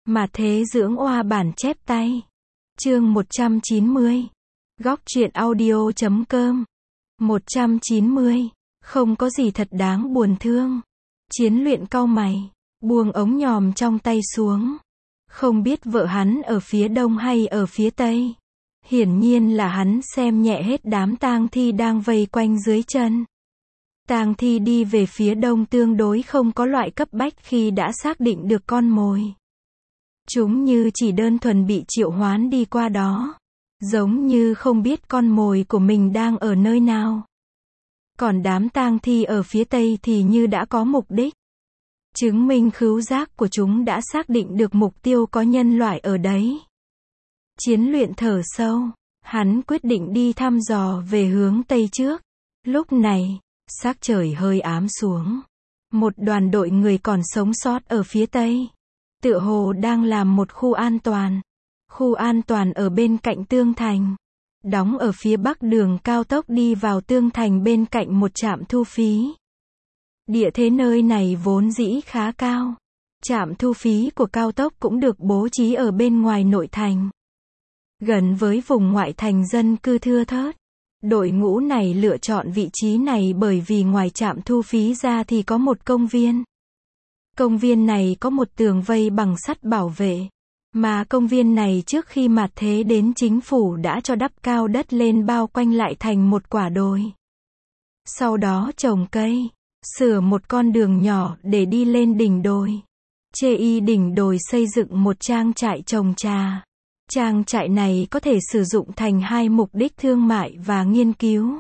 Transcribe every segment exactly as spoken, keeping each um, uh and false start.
Mà thế dưỡng oa bản chép tay. Chương một trăm chín mươi. Góc truyện audio chấm com. một trăm chín mươi. Không có gì thật đáng buồn thương. Chiến Luyện cau mày, buông ống nhòm trong tay xuống. Không biết vợ hắn ở phía đông hay ở phía tây. Hiển nhiên là hắn xem nhẹ hết đám tang thi đang vây quanh dưới chân. Tang thi đi về phía đông tương đối không có loại cấp bách khi đã xác định được con mồi. Chúng như chỉ đơn thuần bị triệu hoán đi qua đó. Giống như không biết con mồi của mình đang ở nơi nào. Còn đám tang thi ở phía tây thì như đã có mục đích. Chứng minh khứu giác của chúng đã xác định được mục tiêu có nhân loại ở đấy. Chiến Luyện thở sâu. Hắn quyết định đi thăm dò về hướng tây trước. Lúc này, sắc trời hơi ám xuống. Một đoàn đội người còn sống sót ở phía tây. Tựa hồ đang làm một khu an toàn. Khu an toàn ở bên cạnh tường thành. Đóng ở phía bắc đường cao tốc đi vào tường thành bên cạnh một trạm thu phí. Địa thế nơi này vốn dĩ khá cao. Trạm thu phí của cao tốc cũng được bố trí ở bên ngoài nội thành. Gần với vùng ngoại thành dân cư thưa thớt. Đội ngũ này lựa chọn vị trí này bởi vì ngoài trạm thu phí ra thì có một công viên. Công viên này có một tường vây bằng sắt bảo vệ. Mà công viên này trước khi mạt thế đến chính phủ đã cho đắp cao đất lên bao quanh lại thành một quả đồi. Sau đó trồng cây, sửa một con đường nhỏ để đi lên đỉnh đồi. Chê y đỉnh đồi xây dựng một trang trại trồng trà. Trang trại này có thể sử dụng thành hai mục đích thương mại và nghiên cứu.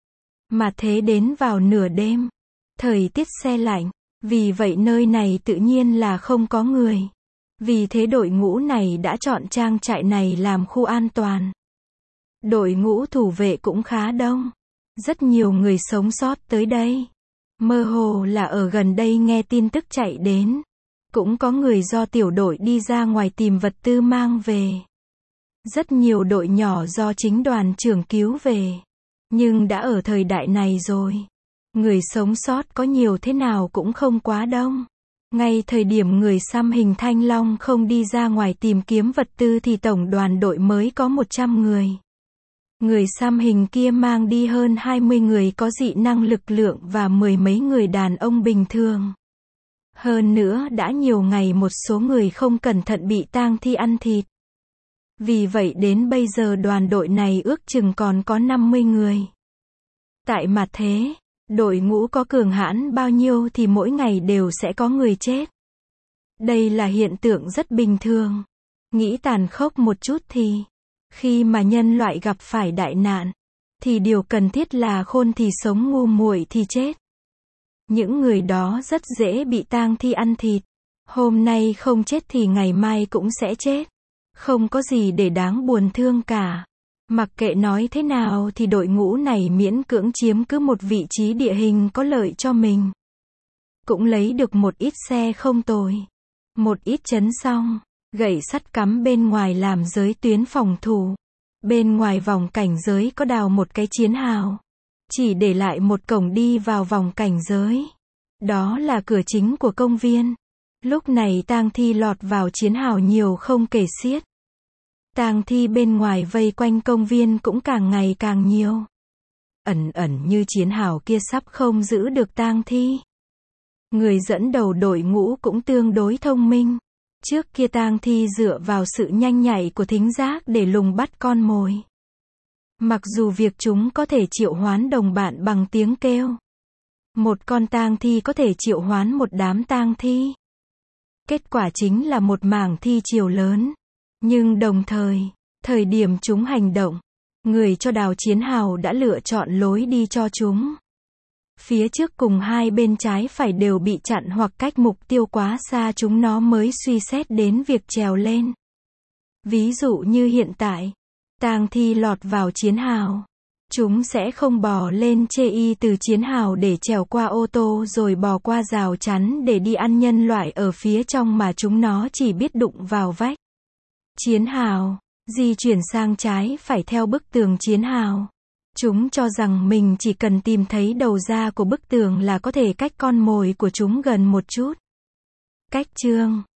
Mà thế đến vào nửa đêm, thời tiết se lạnh, vì vậy nơi này tự nhiên là không có người. Vì thế đội ngũ này đã chọn trang trại này làm khu an toàn. Đội ngũ thủ vệ cũng khá đông. Rất nhiều người sống sót tới đây. Mơ hồ là ở gần đây nghe tin tức chạy đến. Cũng có người do tiểu đội đi ra ngoài tìm vật tư mang về. Rất nhiều đội nhỏ do chính đoàn trưởng cứu về. Nhưng đã ở thời đại này rồi. Người sống sót có nhiều thế nào cũng không quá đông. Ngay thời điểm người xăm hình thanh long không đi ra ngoài tìm kiếm vật tư thì tổng đoàn đội mới có một trăm người. Người xăm hình kia mang đi hơn hai mươi người có dị năng lực lượng và mười mấy người đàn ông bình thường. Hơn nữa đã nhiều ngày một số người không cẩn thận bị tang thi ăn thịt. Vì vậy đến bây giờ đoàn đội này ước chừng còn có năm mươi người. Tại mặt thế, đội ngũ có cường hãn bao nhiêu thì mỗi ngày đều sẽ có người chết. Đây là hiện tượng rất bình thường. Nghĩ tàn khốc một chút thì, khi mà nhân loại gặp phải đại nạn, thì điều cần thiết là khôn thì sống ngu muội thì chết. Những người đó rất dễ bị tang thi ăn thịt. Hôm nay không chết thì ngày mai cũng sẽ chết. Không có gì để đáng buồn thương cả. Mặc kệ nói thế nào thì đội ngũ này miễn cưỡng chiếm cứ một vị trí địa hình có lợi cho mình. Cũng lấy được một ít xe không tồi. Một ít chấn xong, gậy sắt cắm bên ngoài làm giới tuyến phòng thủ. Bên ngoài vòng cảnh giới có đào một cái chiến hào. Chỉ để lại một cổng đi vào vòng cảnh giới. Đó là cửa chính của công viên. Lúc này tang thi lọt vào chiến hào nhiều không kể xiết. Tang thi bên ngoài vây quanh công viên cũng càng ngày càng nhiều. Ẩn ẩn như chiến hào kia sắp không giữ được tang thi. Người dẫn đầu đội ngũ cũng tương đối thông minh. Trước kia tang thi dựa vào sự nhanh nhạy của thính giác để lùng bắt con mồi. Mặc dù việc chúng có thể triệu hoán đồng bạn bằng tiếng kêu. Một con tang thi có thể triệu hoán một đám tang thi. Kết quả chính là một mảng thi chiều lớn. Nhưng đồng thời, thời điểm chúng hành động, người cho đào chiến hào đã lựa chọn lối đi cho chúng. Phía trước cùng hai bên trái phải đều bị chặn hoặc cách mục tiêu quá xa chúng nó mới suy xét đến việc trèo lên. Ví dụ như hiện tại, tang thi lọt vào chiến hào. Chúng sẽ không bò lên chê y từ chiến hào để trèo qua ô tô rồi bò qua rào chắn để đi ăn nhân loại ở phía trong mà chúng nó chỉ biết đụng vào vách. Chiến hào, di chuyển sang trái phải theo bức tường chiến hào. Chúng cho rằng mình chỉ cần tìm thấy đầu ra của bức tường là có thể cách con mồi của chúng gần một chút. Cách chương